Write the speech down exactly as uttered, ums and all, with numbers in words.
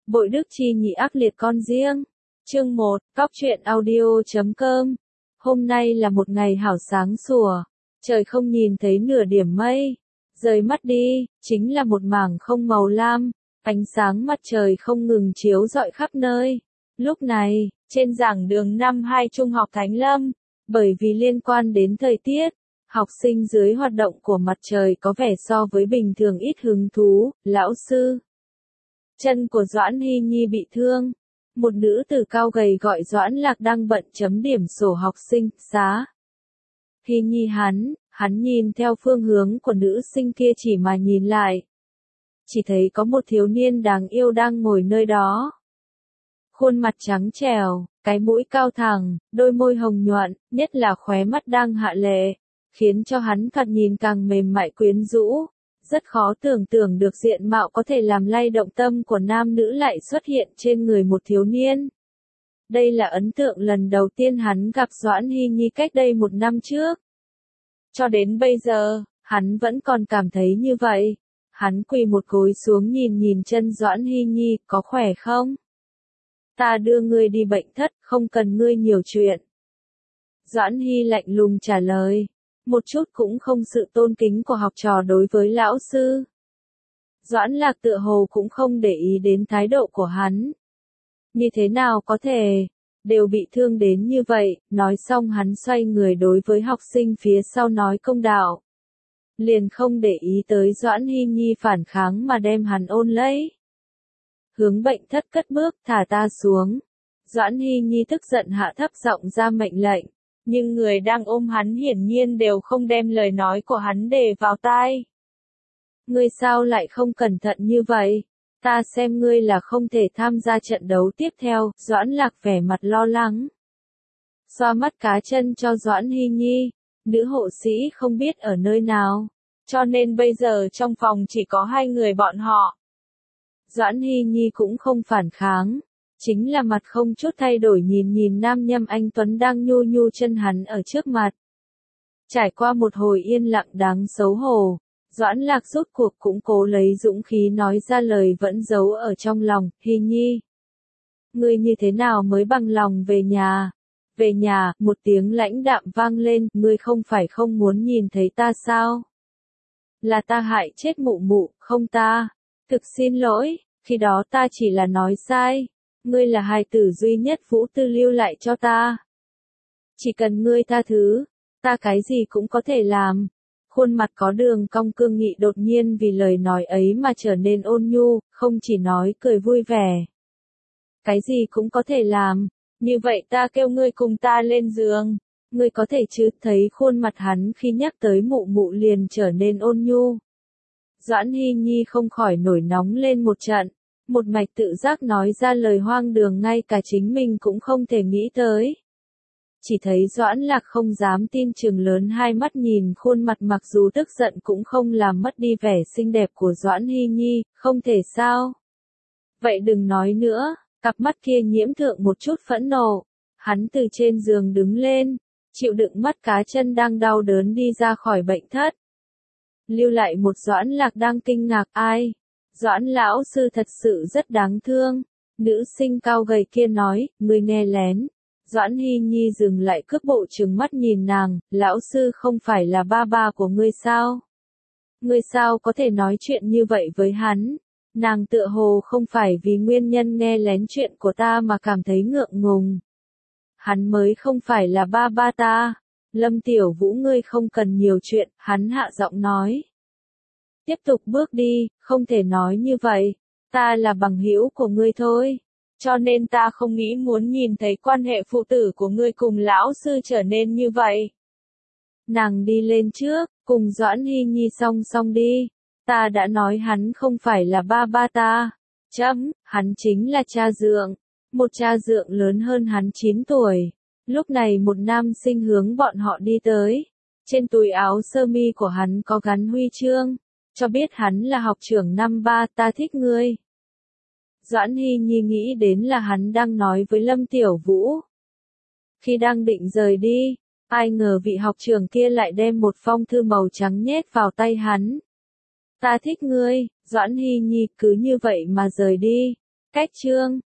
Bội đức chi nhị ác liệt con riêng. Chương một, Cóc truyện audio chấm com. Hôm nay là một ngày hảo sáng sủa, trời không nhìn thấy nửa điểm mây. Rời mắt đi, chính là một mảng không màu lam, ánh sáng mặt trời không ngừng chiếu rọi khắp nơi. Lúc này, trên giảng đường năm hai Trung học Thánh Lâm, bởi vì liên quan đến thời tiết, học sinh dưới hoạt động của mặt trời có vẻ so với bình thường ít hứng thú. Lão sư, chân của Doãn Hy Nhi bị thương. Một nữ tử cao gầy gọi Doãn Lạc đang bận chấm điểm sổ học sinh, xá. Hy Nhi hắn, hắn nhìn theo phương hướng của nữ sinh kia chỉ mà nhìn lại. Chỉ thấy có một thiếu niên đáng yêu đang ngồi nơi đó. Khuôn mặt trắng trẻo, cái mũi cao thẳng, đôi môi hồng nhuận, nhất là khóe mắt đang hạ lệ, khiến cho hắn thoạt nhìn càng mềm mại quyến rũ. Rất khó tưởng tượng được diện mạo có thể làm lay động tâm của nam nữ lại xuất hiện trên người một thiếu niên. Đây là ấn tượng lần đầu tiên hắn gặp Doãn Hy Nhi cách đây một năm trước. Cho đến bây giờ, hắn vẫn còn cảm thấy như vậy. Hắn quỳ một gối xuống nhìn nhìn chân Doãn Hy Nhi, có khỏe không? Ta đưa ngươi đi bệnh thất, không cần ngươi nhiều chuyện. Doãn Hy lạnh lùng trả lời. Một chút cũng không sự tôn kính của học trò đối với lão sư. Doãn Lạc tựa hồ cũng không để ý đến thái độ của hắn. Như thế nào có thể, đều bị thương đến như vậy. Nói xong hắn xoay người đối với học sinh phía sau nói công đạo. Liền không để ý tới Doãn Hy Nhi phản kháng mà đem hắn ôn lấy. Hướng bệnh thất cất bước, thả ta xuống. Doãn Hy Nhi tức giận hạ thấp giọng ra mệnh lệnh. Nhưng người đang ôm hắn hiển nhiên đều không đem lời nói của hắn để vào tai. Ngươi sao lại không cẩn thận như vậy? Ta xem ngươi là không thể tham gia trận đấu tiếp theo. Doãn Lạc vẻ mặt lo lắng. Xoa mắt cá chân cho Doãn Hy Nhi. Nữ hộ sĩ không biết ở nơi nào. Cho nên bây giờ trong phòng chỉ có hai người bọn họ. Doãn Hy Nhi cũng không phản kháng. Chính là mặt không chút thay đổi nhìn nhìn nam nhâm anh Tuấn đang nhu nhu chân hắn ở trước mặt. Trải qua một hồi yên lặng đáng xấu hổ, Doãn Lạc rốt cuộc cũng cố lấy dũng khí nói ra lời vẫn giấu ở trong lòng. Hy Nhi, ngươi như thế nào mới bằng lòng về nhà? Về nhà, một tiếng lãnh đạm vang lên, ngươi không phải không muốn nhìn thấy ta sao? Là ta hại chết mụ mụ, không ta. Thực xin lỗi, khi đó ta chỉ là nói sai. Ngươi là hài tử duy nhất Vũ Tư lưu lại cho ta. Chỉ cần ngươi tha thứ, ta cái gì cũng có thể làm. Khuôn mặt có đường cong cương nghị đột nhiên vì lời nói ấy mà trở nên ôn nhu, không chỉ nói cười vui vẻ. Cái gì cũng có thể làm, như vậy ta kêu ngươi cùng ta lên giường. Ngươi có thể chứ? Thấy khuôn mặt hắn khi nhắc tới mụ mụ liền trở nên ôn nhu. Doãn Hy Nhi không khỏi nổi nóng lên một trận. Một mạch tự giác nói ra lời hoang đường ngay cả chính mình cũng không thể nghĩ tới. Chỉ thấy Doãn Lạc không dám tin chừng lớn hai mắt nhìn khuôn mặt mặc dù tức giận cũng không làm mất đi vẻ xinh đẹp của Doãn Hy Nhi, không thể sao. Vậy đừng nói nữa, cặp mắt kia nhiễm thượng một chút phẫn nộ. Hắn từ trên giường đứng lên, chịu đựng mắt cá chân đang đau đớn đi ra khỏi bệnh thất. Lưu lại một Doãn Lạc đang kinh ngạc ai. Doãn lão sư thật sự rất đáng thương. Nữ sinh cao gầy kia nói, ngươi nghe lén. Doãn Hy Nhi dừng lại cước bộ trừng mắt nhìn nàng, lão sư không phải là ba ba của ngươi sao? Ngươi sao có thể nói chuyện như vậy với hắn? Nàng tựa hồ không phải vì nguyên nhân nghe lén chuyện của ta mà cảm thấy ngượng ngùng. Hắn mới không phải là ba ba ta. Lâm Tiểu Vũ ngươi không cần nhiều chuyện, hắn hạ giọng nói. Tiếp tục bước đi, không thể nói như vậy. Ta là bằng hữu của ngươi thôi. Cho nên ta không nghĩ muốn nhìn thấy quan hệ phụ tử của ngươi cùng lão sư trở nên như vậy. Nàng đi lên trước, cùng Doãn Hy Nhi song song đi. Ta đã nói hắn không phải là ba ba ta. Chấm, hắn chính là cha dượng. Một cha dượng lớn hơn hắn chín tuổi. Lúc này một nam sinh hướng bọn họ đi tới. Trên túi áo sơ mi của hắn có gắn huy chương. Cho biết hắn là học trưởng năm ba, ta thích ngươi. Doãn Hy Nhi nghĩ đến là hắn đang nói với Lâm Tiểu Vũ. Khi đang định rời đi, ai ngờ vị học trưởng kia lại đem một phong thư màu trắng nhét vào tay hắn. Ta thích ngươi, Doãn Hy Nhi cứ như vậy mà rời đi. Cách chương